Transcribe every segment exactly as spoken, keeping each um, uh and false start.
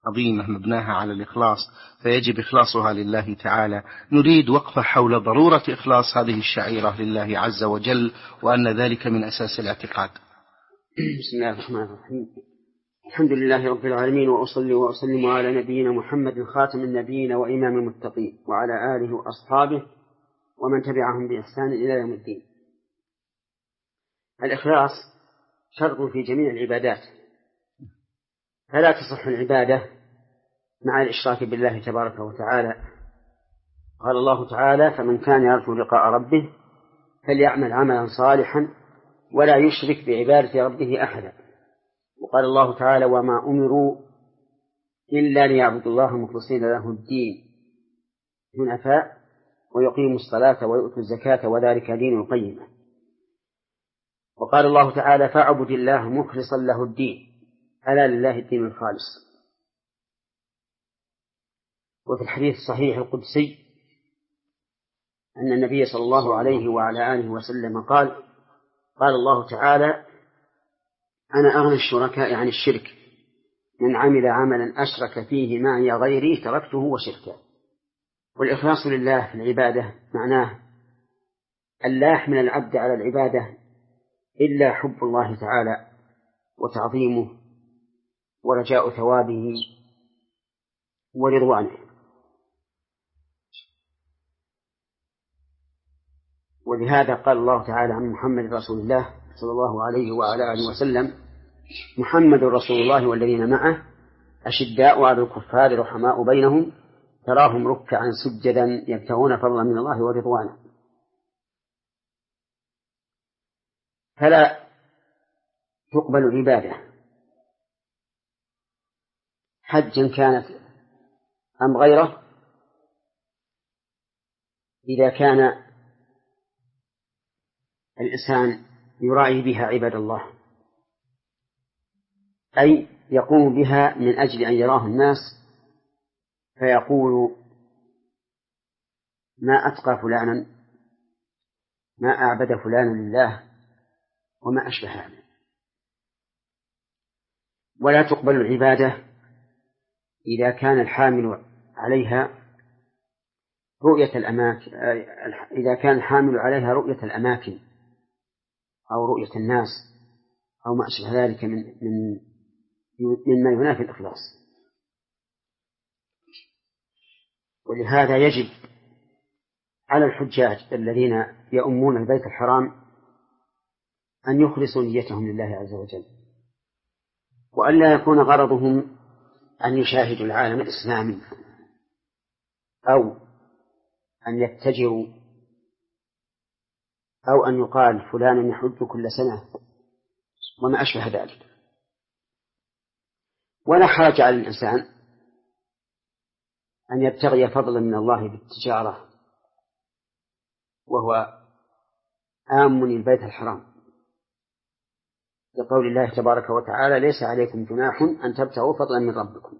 عظيمة مبناها على الإخلاص، فيجب إخلاصها لله تعالى. نريد وقفة حول ضرورة إخلاص هذه الشعيرة لله عز وجل، وأن ذلك من أساس الاعتقاد. بسم الله الرحمن الرحيم. الحمد لله رب العالمين، وأصلي وأسلم على نبينا محمد خاتم النبيين وإمام المتقين، وعلى آله وأصحابه ومن تبعهم بإحسان إلى يوم الدين. الإخلاص شرط في جميع العبادات، فلا تصح العبادة مع الإشراك بالله تبارك وتعالى. قال الله تعالى: فمن كان يرجو لقاء ربه فليعمل عملا صالحا ولا يشرك بعبادة ربه أحدا. وقال الله تعالى: وما أمروا إلا ليعبدوا الله مخلصين له الدين حنفاء ويقيموا الصلاة ويؤتوا الزكاة وذلك دين القيمة. وقال الله تعالى: فاعبد الله مخلصا له الدين، ألا لله الدين الخالص. وفي الحديث الصحيح القدسي أن النبي صلى الله عليه وعلى آله وسلم قال: قال الله تعالى: أنا أغنى الشركاء عن الشرك، من عمل عملا أشرك فيه معي غيري تركته وشركه. والإخلاص لله في العبادة معناه أن لا يحمل العبد على العبادة إلا حب الله تعالى وتعظيمه ورجاء ثوابه ورضوانه. ولهذا قال الله تعالى عن محمد رسول الله صلى الله عليه وعلى آله وسلم: محمد رسول الله والذين معه أشداء على الكفار رحماء بينهم تراهم ركعا سجدا يبتغون فضلا من الله ورضوانه. فلا تقبل العبادة حجا كانت أم غيره إذا كان الإنسان يراعي بها عباد الله، أي يقوم بها من أجل أن يراه الناس فيقول: ما أتقى فلانا، ما أعبد فلانا لله، وما أشبه هذا. ولا تقبل العبادة إذا كان الحامل عليها رؤية الأماكن، إذا كان الحامل عليها رؤية الأماكن أو رؤية الناس أو ما أشبه ذلك من من مما ينافي الإخلاص. ولهذا يجب على الحجاج الذين يؤمون البيت الحرام أن يخلصوا نيتهم لله عز وجل، وأن لا يكون غرضهم أن يشاهدوا العالم الإسلامي أو أن يتجروا أو أن يقال فلان يحج كل سنة وما أشبه ذلك. ولا حاجة على الإنسان أن يبتغي فضلا من الله بالتجارة وهو آمن البيت الحرام، لقول الله تبارك وتعالى: ليس عليكم جناح أن تبتغوا فضلا من ربكم.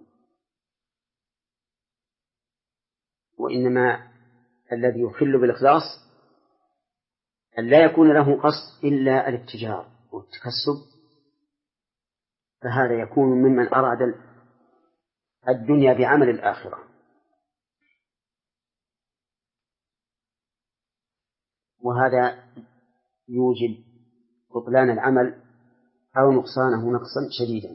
وإنما الذي يخل بالإخلاص أن لا يكون له قصد إلا الاتجار والتكسب، فهذا يكون ممن أراد الدنيا بعمل الآخرة. وهذا يوجب بطلان العمل أو نقصانه نقصا شديدا.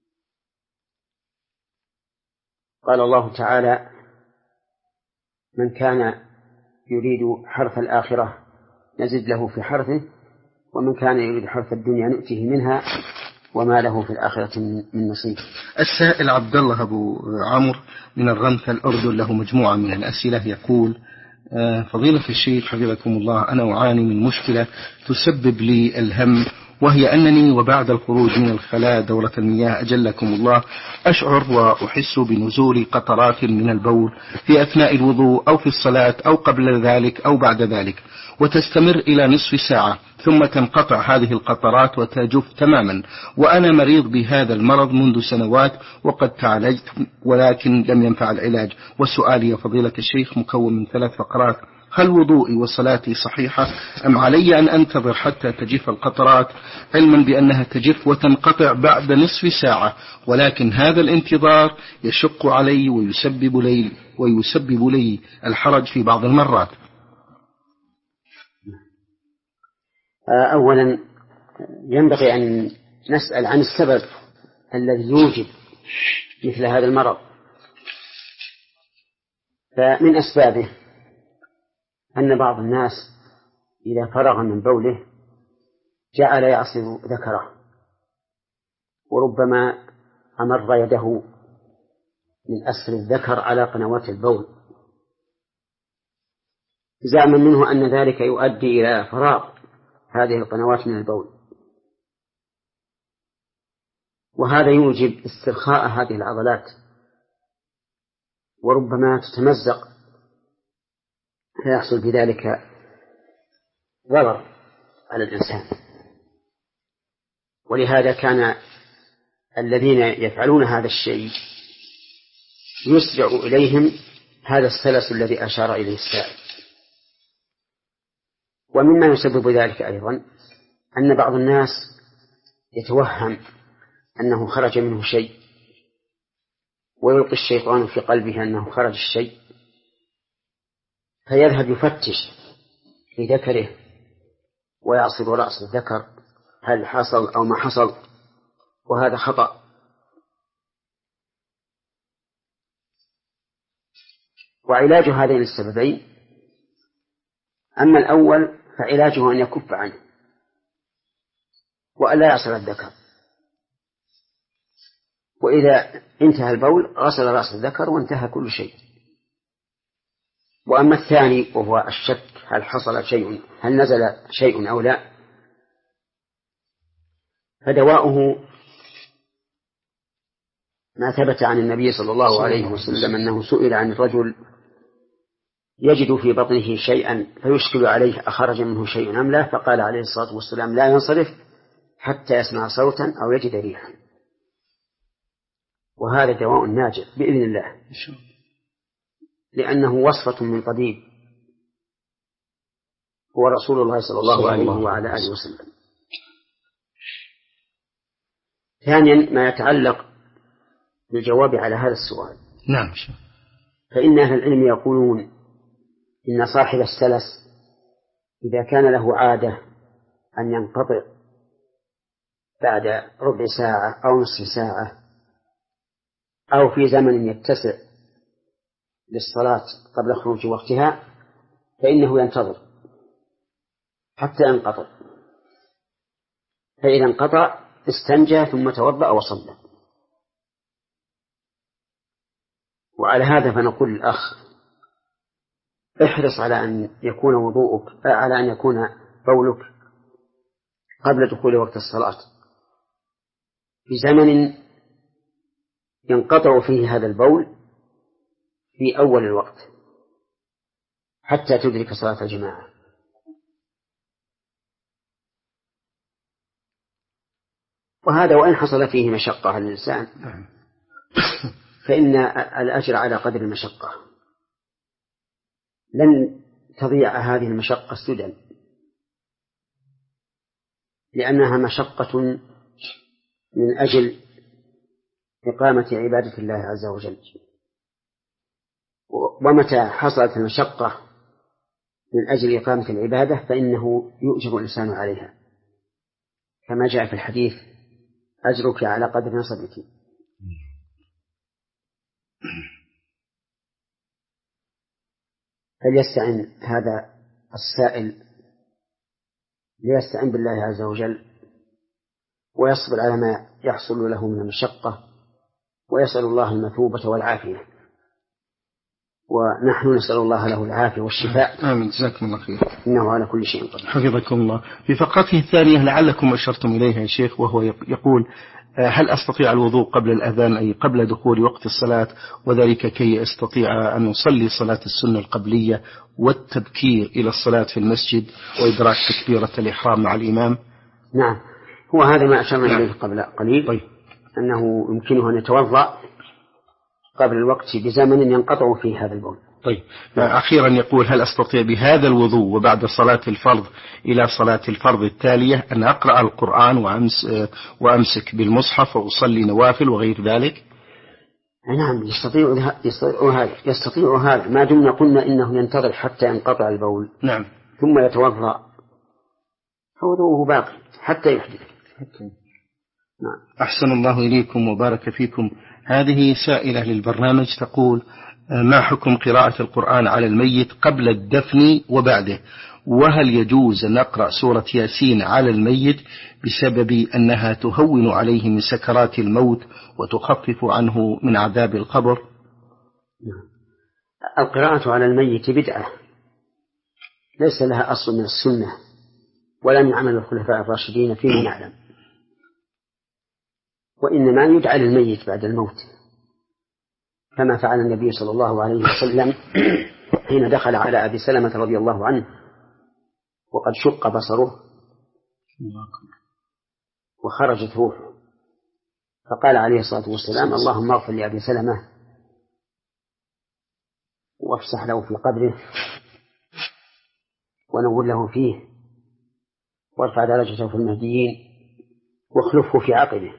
قال الله تعالى: من كان يريد حرث الآخرة نزد له في حرثه، ومن كان يريد حرث الدنيا نؤته منها وما له في الآخرة من نصيب. السائل عبد الله أبو عمرو من الرمث الأردن له مجموعة من الأسئلة، يقول: فضيلة الشيخ حفظكم الله، أنا أعاني من مشكلة تسبب لي الهم، وهي أنني وبعد الخروج من الخلاء دورة المياه أجلكم الله أشعر وأحس بنزول قطرات من البول في أثناء الوضوء أو في الصلاة أو قبل ذلك أو بعد ذلك، وتستمر إلى نصف ساعة ثم تنقطع هذه القطرات وتجف تماما. وأنا مريض بهذا المرض منذ سنوات وقد تعالجت ولكن لم ينفع العلاج. والسؤال يا فضيلة الشيخ مكون من ثلاث فقرات: هل وضوئي وصلاتي صحيحة أم علي أن أنتظر حتى تجف القطرات، علما بأنها تجف وتنقطع بعد نصف ساعة، ولكن هذا الانتظار يشق علي ويسبب لي, ويسبب لي الحرج في بعض المرات. أولا ينبغي أن نسأل عن السبب الذي يوجب مثل هذا المرض. فمن أسبابه أن بعض الناس إذا فرغ من بوله جعل يعصر ذكره، وربما أمر يده من أسفل الذكر على قنوات البول، زعما منه أن ذلك يؤدي إلى فراغ هذه القنوات من البول، وهذا يوجب استرخاء هذه العضلات، وربما تتمزق فيحصل بذلك ضرر على الإنسان. ولهذا كان الذين يفعلون هذا الشيء يسرع إليهم هذا السلس الذي أشار إليه السائل. ومما يسبب ذلك أيضا أن بعض الناس يتوهم أنه خرج منه شيء، ويلقي الشيطان في قلبه أنه خرج الشيء، فيذهب يفتش في ذكره ويعصب رأس الذكر هل حصل أو ما حصل، وهذا خطأ. وعلاج هذين السببين: أما الأول فعلاجه أن يكف عنه وألا يعصر الذكر، وإذا انتهى البول غسل رأس الذكر وانتهى كل شيء. وأما الثاني وهو الشك هل حصل شيء، هل نزل شيء أو لا، فدواؤه ما ثبت عن النبي صلى الله عليه وسلم أنه سئل عن الرجل يجد في بطنه شيئا فيشكل عليه أخرج منه شيء أم لا، فقال عليه الصلاة والسلام: لا ينصرف حتى يسمع صوتا أو يجد ريحا. وهذا دواء ناجع بإذن الله، لأنه وصفة من طبيب هو رسول الله صلى الله عليه وعلى آله وسلم. ثانيا ما يتعلق بالجواب على هذا السؤال. نعم. فإن أهل العلم يقولون إن صاحب السلس إذا كان له عادة أن ينقطع بعد ربع ساعة أو نصف ساعة أو في زمن يتسع للصلاة قبل خروج وقتها، فإنه ينتظر حتى ينقطع، فإذا انقطع استنجى ثم توضأ وصلى. وعلى هذا فنقول للأخ: احرص على أن يكون وضوءك على أن يكون بولك قبل دخول وقت الصلاة في زمن ينقطع فيه هذا البول في أول الوقت حتى تدرك صلاة الجماعة. وهذا وإن حصل فيه مشقة على الإنسان فإن الأجر على قدر المشقة، لن تضيع هذه المشقة سدى، لأنها مشقة من أجل إقامة عبادة الله عز وجل. ومتى حصلت المشقة من أجل إقامة العبادة فإنه يؤجر الإنسان عليها، كما جاء في الحديث: أجرك على قدر نصبك. فليستعن هذا السائل ليستعن بالله عز وجل ويصبر على ما يحصل له من المشقة، ويسأل الله المثوبة والعافية، ونحن نسأل الله له العافية والشفاء. آمين. جزاكم الله خير. إنه على كل شيء قدير. حفظكم الله. في فقرته الثانية لعلكم أشرتم إليها يا شيخ، وهو يقول: هل أستطيع الوضوء قبل الأذان أي قبل دخول وقت الصلاة، وذلك كي أستطيع أن أصلي صلاة السنة القبلية والتبكير إلى الصلاة في المسجد وإدراك تكبيرة الإحرام مع الإمام؟ نعم، هو هذا ما أشرنا إليه قبل قليل. طيب. أنه يمكنه أن يتوضأ قبل الوقت بزمن ينقطع فيه هذا البول. طيب أخيرا يقول هل أستطيع بهذا الوضوء وبعد صلاة الفرض إلى صلاة الفرض التالية أن أقرأ القرآن وأمس وأمسك بالمصحف وأصلي نوافل وغير ذلك؟ نعم يستطيع هذا يستطيع هذا ما دمنا قلنا إنه ينتظر حتى ينقطع البول. نعم. ثم يتوضأ وضوءه باقي حتى يحدث. نعم. أحسن الله إليكم وبارك فيكم. هذه سائلة للبرنامج تقول ما حكم قراءة القرآن على الميت قبل الدفن وبعده، وهل يجوز أن نقرأ سورة ياسين على الميت بسبب أنها تهون عليه من سكرات الموت وتخفف عنه من عذاب القبر؟ القراءة على الميت بدعة ليس لها أصل من السنة ولم يعمل الخلفاء الراشدين فيما نعلم، وإنما يدعى للميت بعد الموت كما فعل النبي صلى الله عليه وسلم حين دخل على أبي سلمة رضي الله عنه وقد شق بصره وخرجت روحه، فقال عليه الصلاة والسلام اللهم اغفر لأبي سلمة وافسح له في قبره ونور له فيه وارفع درجته في المهديين واخلفه في عقبه.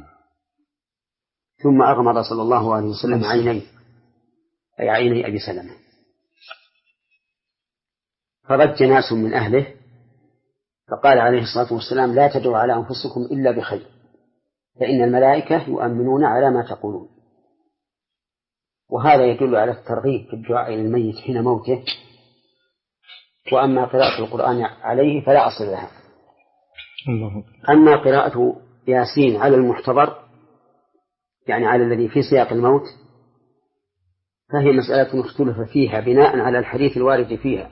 ثم أغمض صلى الله عليه وسلم عينيه أي عيني أبي سلمة، فرج ناس من أهله فقال عليه الصلاة والسلام لا تدعوا على أنفسكم إلا بخير فإن الملائكة يؤمنون على ما تقولون. وهذا يدل على الترغيب في الدعاء للميت حين موته. وأما قراءة القرآن عليه فلا أصل لها. أما قراءة ياسين على المحتضر يعني على الذي في سياق الموت فهي مسألة مختلفة فيها بناء على الحديث الوارد فيها،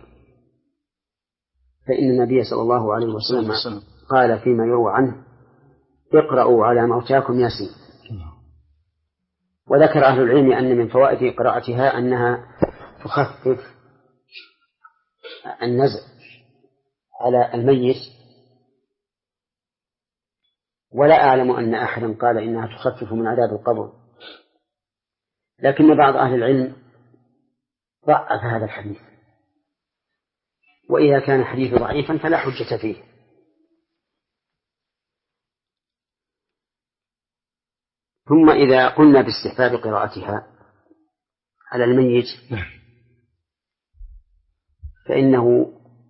فإن النبي صلى الله عليه وسلم قال فيما يروى عنه اقرأوا على موتاكم ياسين. وذكر أهل العلم أن من فوائد قراءتها أنها تخفف النزع على الميت، ولا أعلم أن أحدا قال إنها تخفف من عذاب القبر، لكن بعض أهل العلم ضعف هذا الحديث، وإذا كان الحديث ضعيفا فلا حجة فيه. ثم إذا قلنا باستحباب قراءتها على الميت فإنه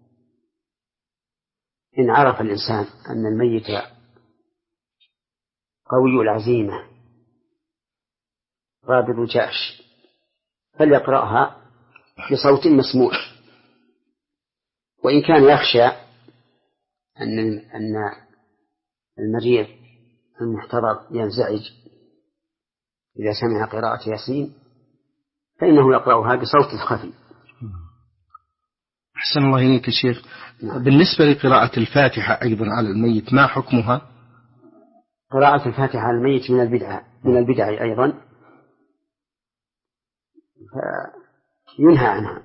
إن عرف الإنسان أن الميت قوي العزيمة رابض الجأش فليقرأها بصوت مسموع، وإن كان يخشى أن أن المريض المحتضر ينزعج إذا سمع قراءة ياسين فإنه يقرأها بصوت خفي. أحسن الله إليك الشيخ. بالنسبة لقراءة الفاتحة أيضا على الميت ما حكمها؟ قراءة الفاتحة على الميت من البدع من البدع أيضا ينهى عنها.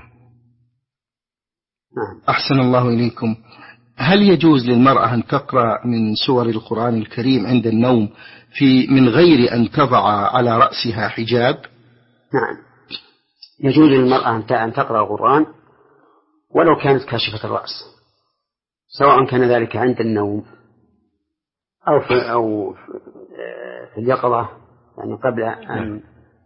نعم. أحسن الله إليكم. هل يجوز للمرأة أن تقرأ من سور القرآن الكريم عند النوم في من غير أن تضع على رأسها حجاب؟ نعم يجوز للمرأة أن تقرأ القرآن ولو كانت كاشفة الرأس، سواء كان ذلك عند النوم أو في أو في اليقظة يعني قبل أن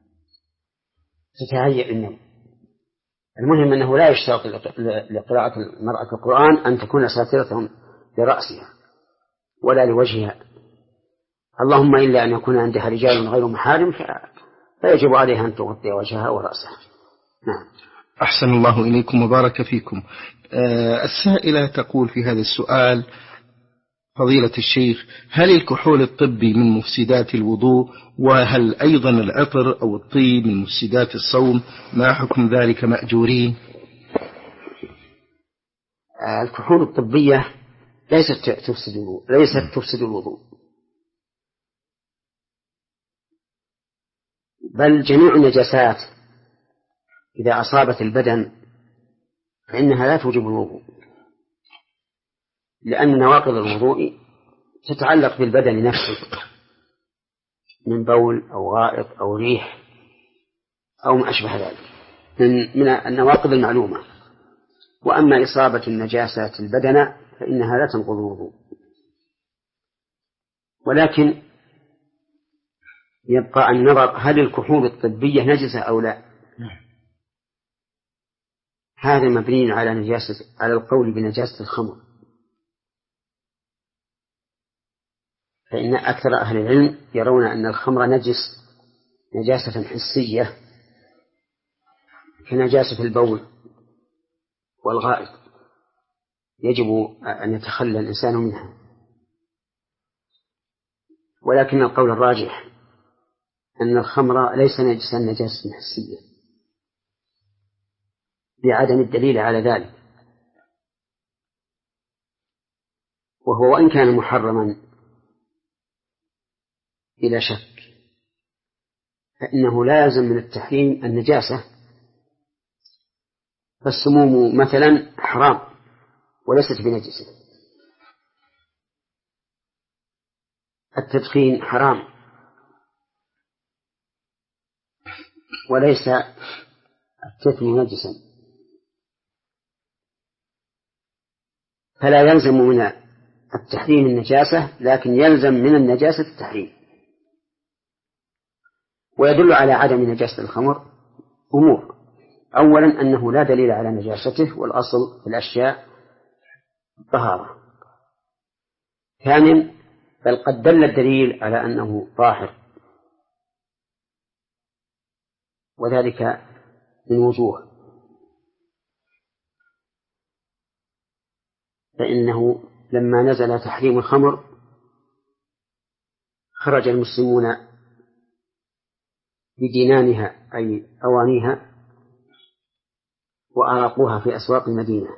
تتهيأ للنوم. المهم أنه لا يشترط لقراءة المرأة القرآن أن تكون ساترة لرأسها ولا لوجهها، اللهم إلا أن يكون عندها رجال غير محارم فيجب عليها أن تغطي وجهها ورأسها. نعم. أحسن الله إليكم وبارك فيكم. أه السائلة تقول في هذا السؤال فضيلة الشيخ هل الكحول الطبي من مفسدات الوضوء، وهل أيضا العطر أو الطيب من مفسدات الصوم، ما حكم ذلك مأجورين؟ الكحول الطبية ليست تفسد الوضوء ليست تفسد الوضوء بل جميع النجاسات إذا أصابت البدن فإنها لا توجب الوضوء، لأن نواقض الوضوء تتعلق بالبدن نفسه من بول أو غائط أو ريح أو ما أشبه ذلك. من من النواقض المعلومة. وأما إصابة النجاسات البدن فإنها لا تنقض الوضوء. ولكن يبقى النظر هل الكحول الطبية نجسة أو لا. هذا مبني على نجاسة على القول بنجاسة الخمر، فإن أكثر أهل العلم يرون أن الخمر نجس نجاسة حسية كنجاسة البول والغائط، يجب أن يتخلى الإنسان منها. ولكن القول الراجح أن الخمر ليس نجسا نجاسة حسية بعدم الدليل على ذلك، وهو وإن كان محرما بلا شك فإنه لازم من التحريم النجاسة. فالسموم مثلا حرام وليست بنجسة، التدخين حرام وليس التثم نجسا، فلا يلزم من التحريم النجاسة، لكن يلزم من النجاسة التحريم. ويدل على عدم نجاسة الخمر أمور: أولا أنه لا دليل على نجاسته، والأصل في الأشياء طهارة. ثانيا بل قد دل الدليل على أنه طاهر، وذلك من وجوه: فإنه لما نزل تحريم الخمر خرج المسلمون بدينانها أي أوانيها وأراقوها في أسواق المدينة،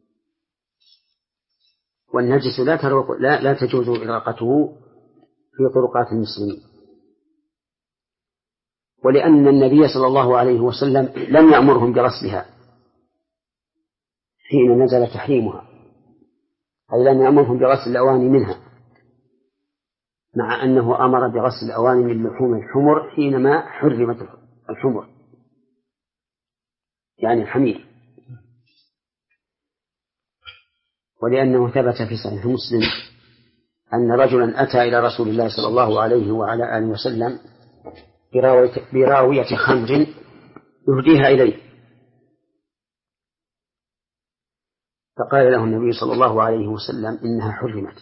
والنجس لا, لا, لا تجوز إراقته في طرقات المسلمين. ولأن النبي صلى الله عليه وسلم لم يأمرهم بغسلها حين نزل تحريمها، أي لم يأمرهم بغسل الأواني منها، مع أنه أمر بغسل الأواني من لحوم الحمر حينما حرمت الحمر يعني الحمير. ولأنه ثبت في صحيح مسلم أن رجلا أتى إلى رسول الله صلى الله عليه وعلى آله وسلم براوية, براوية خمر يهديها إليه، فقال له النبي صلى الله عليه وسلم إنها حرمت،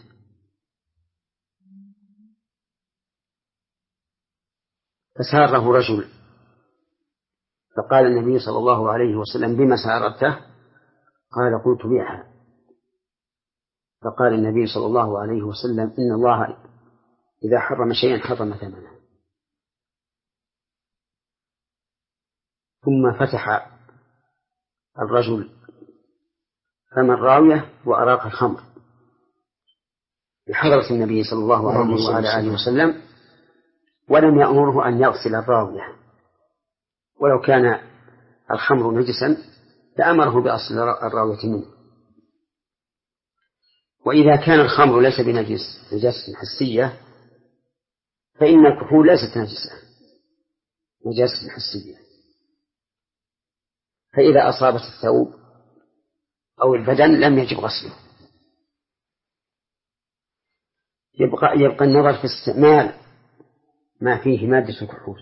فساره رجل، فقال النبي صلى الله عليه وسلم بما سارته؟ قال قلت بيعها. فقال النبي صلى الله عليه وسلم إن الله إذا حرم شيئا حرم ثمنه. ثم فتح الرجل فم الراوية وأراق الخمر بحضرة النبي صلى الله عليه وعلى آله وسلم، ولم يأمره أن يغسل الراوية، ولو كان الخمر نجسا لأمره بأصل الراوية منه. وإذا كان الخمر ليس بنجس نجاسة حسية فإن الكحول ليست نجسة نجاسة حسية، فإذا أصابت الثوب أو البدن لم يجب غسله. يبقى, يبقى النظر في استعمال ما فيه مادة الكحول.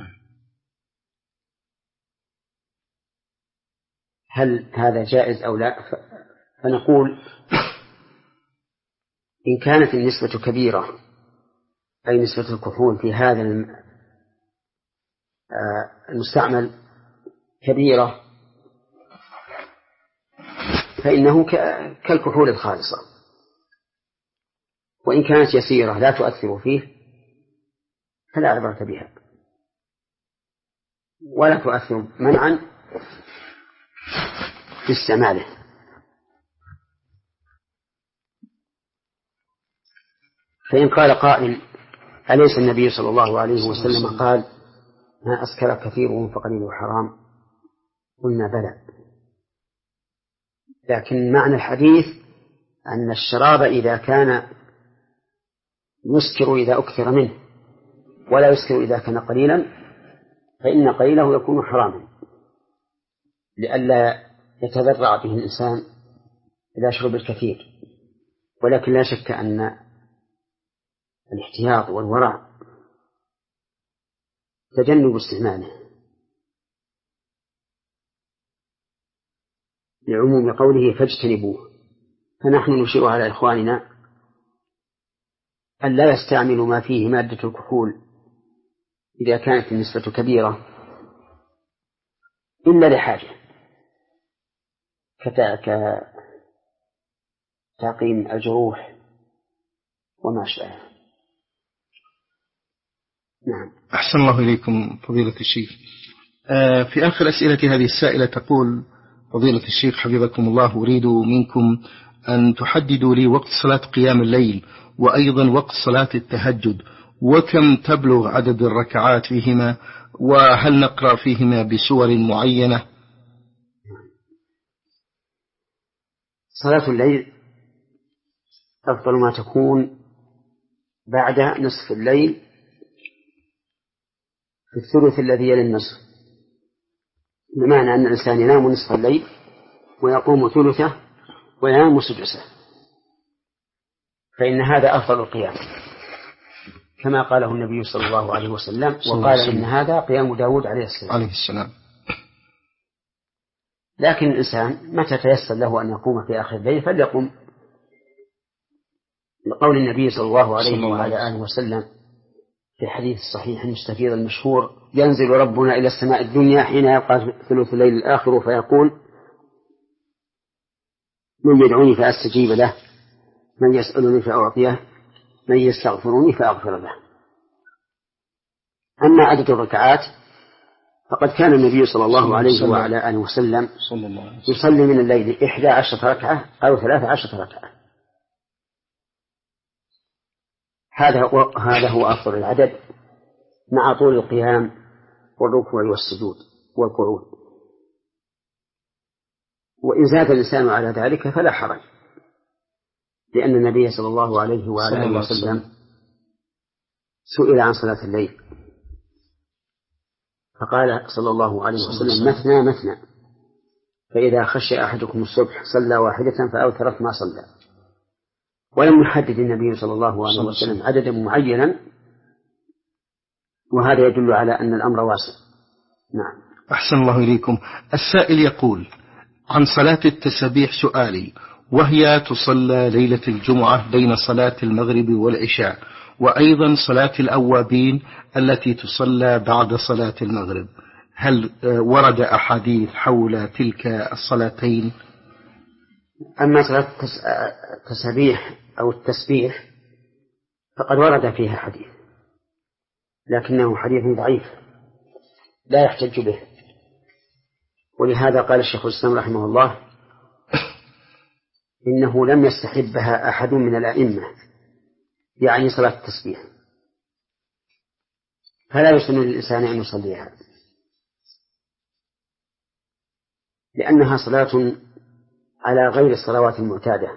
هل هذا جائز أو لا؟ فنقول إن كانت النسبة كبيرة، أي نسبة الكحول في هذا المستعمل كبيرة، فإنه كالكحول الخالصة. وإن كانت يسيرة لا تؤثر فيه فلا عبرة بها ولا تؤثر منعا في استعماله. فإن قال قائل أليس النبي صلى الله عليه وسلم قال ما أسكر كثيره فقليله حرام؟ قلنا بلى، لكن معنى الحديث أن الشراب إذا كان يسكر إذا أكثر منه ولا يسكر إذا كان قليلا فإن قليله يكون حراما. لئلا يتذرع به الإنسان إلى شرب الكثير، ولكن لا شك أن الاحتياط والورع تجنب استعماله، لعموم قوله فاجتنبوه. فنحن نشير على إخواننا أن لا يستعملوا ما فيه مادة الكحول إذا كانت النسبة كبيرة إلا لحاجة كتعقيم الجروح وما شابه. نعم. أحسن الله إليكم فضيلة الشيخ. آه في آخر أسئلة هذه السائلة تقول فضيلة الشيخ حفظكم الله: أريد منكم أن تحددوا لي وقت صلاة قيام الليل وأيضا وقت صلاة التهجد، وكم تبلغ عدد الركعات فيهما، وهل نقرأ فيهما بسور معينة؟ صلاة الليل أفضل ما تكون بعد نصف الليل في الثلث الذي يلي النصف، بمعنى أن الإنسان ينام نصف الليل ويقوم ثلثه وينام سدسه، فإن هذا أفضل القيام كما قاله النبي صلى الله عليه وسلم، وقال إن هذا قيام داود عليه السلام, عليه السلام. لكن الإنسان متى تيسر له أن يقوم في آخر الليل فليقوم، لقول النبي صلى الله عليه وعلى آله وسلم في الحديث الصحيح المستفيض المشهور: ينزل ربنا إلى السماء الدنيا حين يبقى ثلث الليل الآخر فيقول: من يدعوني فأستجيب له، من يسألني فأعطيه، من يستغفرني فأغفر له. أما عدد الركعات فقد كان النبي صلى الله عليه وعلى آله وسلم يصلي من الليل إحدى عشرة ركعة أو ثلاثة عشرة ركعة، هذا هو هذا هو أفضل العدد مع طول القيام والركوع والسجود والقعود. وإن زاد الإنسان على ذلك فلا حرج، لأن النبي صلى الله عليه وعلى آله وسلم سئل عن صلاة الليل فقال صلى الله عليه وسلم: مثنى مثنى، فإذا خشي أحدكم الصبح صلى واحدة فأوترت ما صلى. ولم يحدد النبي صلى الله عليه وسلم عددا معينا، وهذا يدل على أن الأمر واسع. نعم. أحسن الله إليكم. السائل يقول عن صلاة التسبيح سؤالي، وهي تصلى ليلة الجمعة بين صلاة المغرب والعشاء، وأيضا صلاة الأوابين التي تصلى بعد صلاة المغرب، هل ورد أحاديث حول تلك الصلاتين؟ أما صلاة التسبيح أو التسبيح فقد ورد فيها حديث، لكنه حديث ضعيف لا يحتج به، ولهذا قال الشيخ الإسلام رحمه الله: إنه لم يستحبها أحد من الأئمة، يعني صلاة التسبيح، فلا يسن للإنسان أن يصليها، لأنها صلاة على غير الصلوات المعتادة،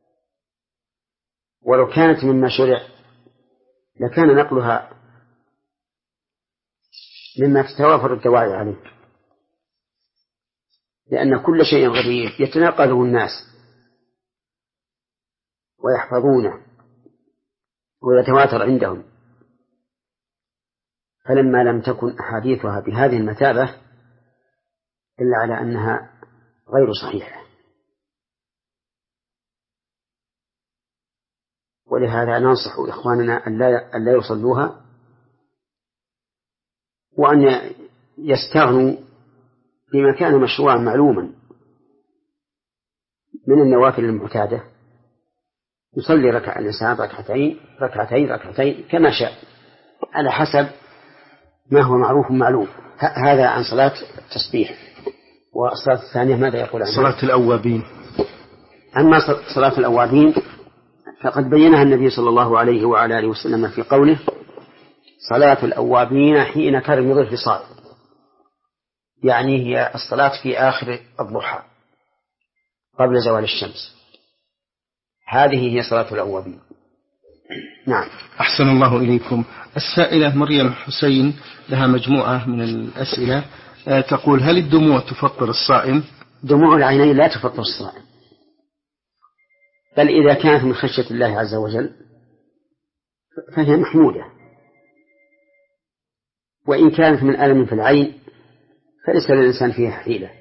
ولو كانت مما شرع لكان نقلها مما تتوافر الدواعي عليه، لأن كل شيء غريب يتناقله الناس ويحفظونه ويتواتر عندهم، فلما لم تكن أحاديثها بهذه المثابة إلا على أنها غير صحيحة، ولهذا ننصح إخواننا أن لا يصلوها، وأن يستغنوا بما كان مشروعا معلوما من النوافل المعتادة، يصلي ركع الإنسان ركعتين ركعتين ركعتين كما شاء على حسب ما هو معروف معلوم. هذا عن صلاة التسبيح. والصلاة الثانية ماذا يقول عنها؟ صلاة الأوابين. أما صلاة الأوابين فقد بينها النبي صلى الله عليه وعلى آله وسلم في قوله: صلاة الأوابين حين ترمض الفصال، يعني هي الصلاة في آخر الضحى قبل زوال الشمس، هذه هي صلاة الأوابين. نعم. أحسن الله إليكم. السائلة مريم حسين لها مجموعة من الأسئلة، تقول هل الدموع تفطر الصائم؟ دموع العينين لا تفطر الصائم، بل إذا كانت من خشية الله عز وجل فهي محمودة، وإن كانت من ألم في العين فليس للإنسان فيها حيلة،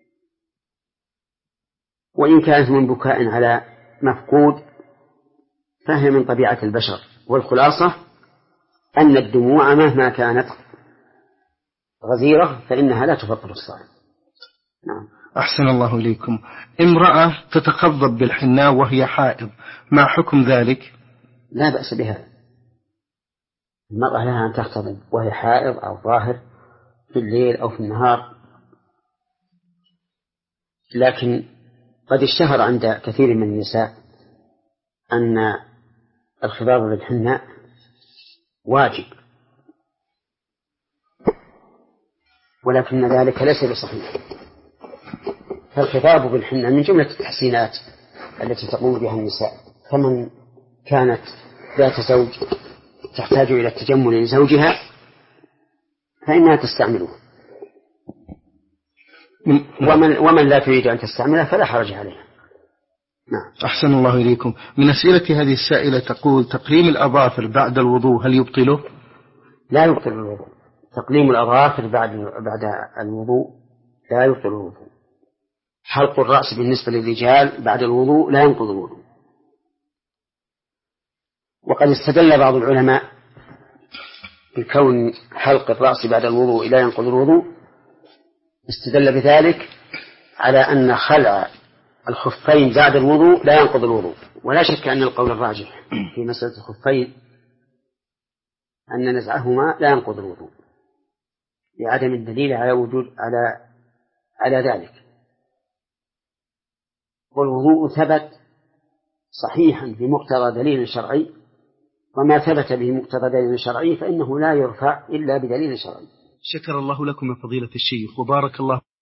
وإن كانت من بكاء على مفقود فهي من طبيعة البشر. والخلاصة أن الدموع مهما كانت غزيرة فإنها لا تفطر الصائم. نعم. أحسن الله إليكم. امرأة تتخضب بالحناء وهي حائض، ما حكم ذلك؟ لا بأس بها، المرأة لها أن تختضب وهي حائض أو ظاهر في الليل أو في النهار، لكن قد اشتهر عند كثير من النساء أن الخضاب بالحناء واجب، ولكن ذلك ليس بصحيح. فالخضاب بالحناء من جملة التحسينات التي تقوم بها النساء، فمن كانت ذات زوج تحتاج إلى التجمل لزوجها فإنها تستعمله، ومن, ومن لا تريد أن تستعمله فلا حرج عليها. نعم. أحسن الله إليكم. من أسئلة هذه السائلة تقول تقليم الأظافر بعد الوضوء هل يبطله؟ لا يبطل الوضوء. تقليم الأظافر بعد بعد الوضوء لا يبطل الوضوء. حلق الرأس بالنسبة للرجال بعد الوضوء لا ينقض الوضوء. وقد استدل بعض العلماء بكون حلق الرأس بعد الوضوء لا ينقض الوضوء، استدل بذلك على أن خلع الخفين بعد الوضوء لا ينقض الوضوء. ولا شك أن القول الراجح في مسألة الخفين أن نزعهما لا ينقض الوضوء لعدم الدليل على وجود على على ذلك. والوضوء ثبت صحيحا بمقتضى دليل شرعي، وما ثبت به مقتضى دليل شرعي فإنه لا يرفع إلا بدليل شرعي. شكر الله لكم يا فضيلة الشيخ وبارك الله